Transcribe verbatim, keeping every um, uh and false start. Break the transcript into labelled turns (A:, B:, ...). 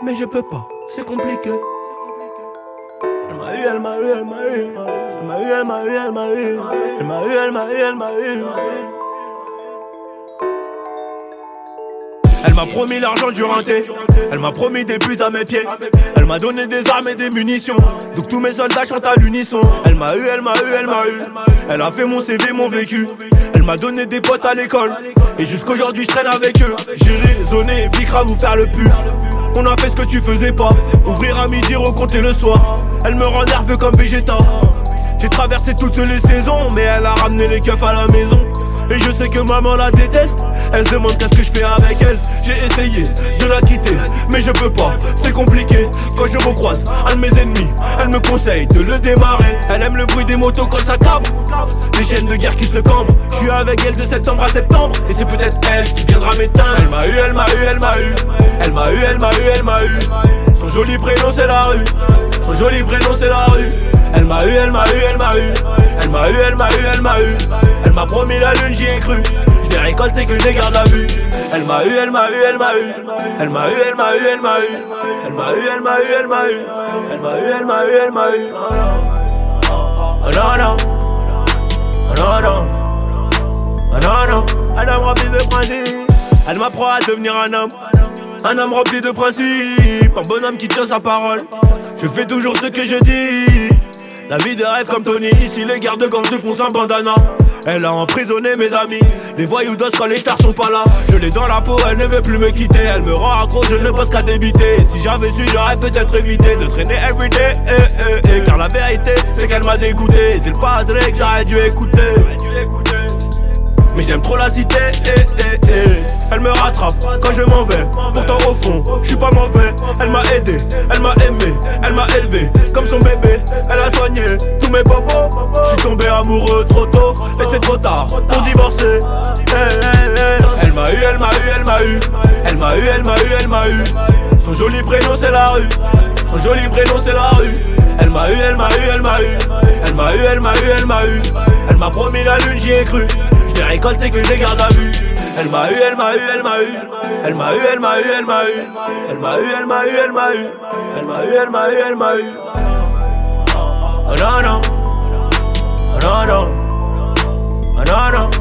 A: mais je peux pas, c'est compliqué. Elle m'a eu, elle m'a eu, elle m'a eu. Elle m'a eu, elle m'a eu, elle m'a eu. Elle m'a eu, elle m'a eu, elle m'a eu. Elle m'a promis l'argent du renté. Elle m'a promis des buts à mes pieds. Elle m'a donné des armes et des munitions. Donc tous mes soldats chantent à l'unisson. Elle m'a eu, elle m'a eu, elle m'a eu. Elle a fait mon C V, mon vécu. Elle m'a donné des potes à l'école. Et jusqu'aujourd'hui je traîne avec eux. J'ai raisonné, Bicra vous faire le pu. On a fait ce que tu faisais pas. Ouvrir à midi, recompter le soir. Elle me rend nerveux comme Vegeta. J'ai traversé toutes les saisons, mais elle a ramené les keufs à la maison. Et je sais que maman la déteste. Elle se demande qu'est-ce que je fais avec elle. J'ai essayé de la quitter, mais je peux pas, c'est compliqué. Quand je recroise un de mes ennemis, elle me conseille de le démarrer. Elle aime le bruit des motos quand ça cabre, des chaînes de guerre qui se cambrent. Je suis avec elle de septembre à septembre, et c'est peut-être elle qui viendra m'éteindre. Elle m'a eu, elle m'a eu, elle m'a eu. Elle m'a eu, elle m'a eu, elle m'a eu. Son joli prénom c'est la rue. Son joli prénom c'est la rue. Elle m'a eu, elle m'a eu, elle m'a eu. Elle m'a eu, elle m'a eu, elle m'a eu. Elle m'a promis la lune, j'y ai cru. Je l'ai récolté que je les garde à vue. Elle m'a eu, elle m'a eu, elle m'a eu. Elle m'a eu, elle m'a eu, elle m'a eu. Elle m'a eu, elle m'a eu, elle m'a eu. Elle m'a eu, elle m'a eu, elle m'a eu. Oh non, non. Oh non, non. Oh non, non. Un homme rempli de principes. Elle m'apprend à devenir un homme. Un homme rempli de principes. Un bonhomme qui tient sa parole. Je fais toujours ce que je dis. La vie de rêve comme Tony. Ici les gardes de gang se font sans bandana. Elle a emprisonné mes amis. Les voyous d'os quand les stars sont pas là. Je l'ai dans la peau, elle ne veut plus me quitter. Elle me rend accro, je ne pense qu'à débiter. Si j'avais su, j'aurais peut-être évité de traîner everyday eh, eh, eh. Car la vérité, c'est qu'elle m'a dégoûté. C'est le padre que j'aurais dû écouter. Mais j'aime trop la cité, eh, eh, eh. Elle me rattrape quand je m'en vais. Pourtant au fond, je suis pas mauvais. Elle m'a aidé, elle m'a aimé, elle m'a élevé comme son bébé. Elle a soigné tous mes bobos. Je suis tombé amoureux trop tôt. Et c'est trop tard pour divorcer, eh, eh, eh. Elle m'a eu, elle m'a eu, elle m'a eu. Elle m'a eu, elle m'a eu, elle m'a eu. Son joli prénom c'est la rue. Son joli prénom c'est la rue. Elle m'a eu, elle m'a eu, elle m'a eu. Elle m'a eu, elle m'a eu, elle m'a eu. Elle m'a promis la lune, j'y ai cru. Je l'ai récolté que je les garde à vue. Elle m'a eu, elle m'a eu, elle m'a eu. Elle m'a eu, elle m'a eu, elle m'a eu. Elle m'a eu, elle m'a eu, elle m'a eu. Elle m'a eu, elle m'a eu, elle m'a eu. Oh non non. Oh non non. Oh non non.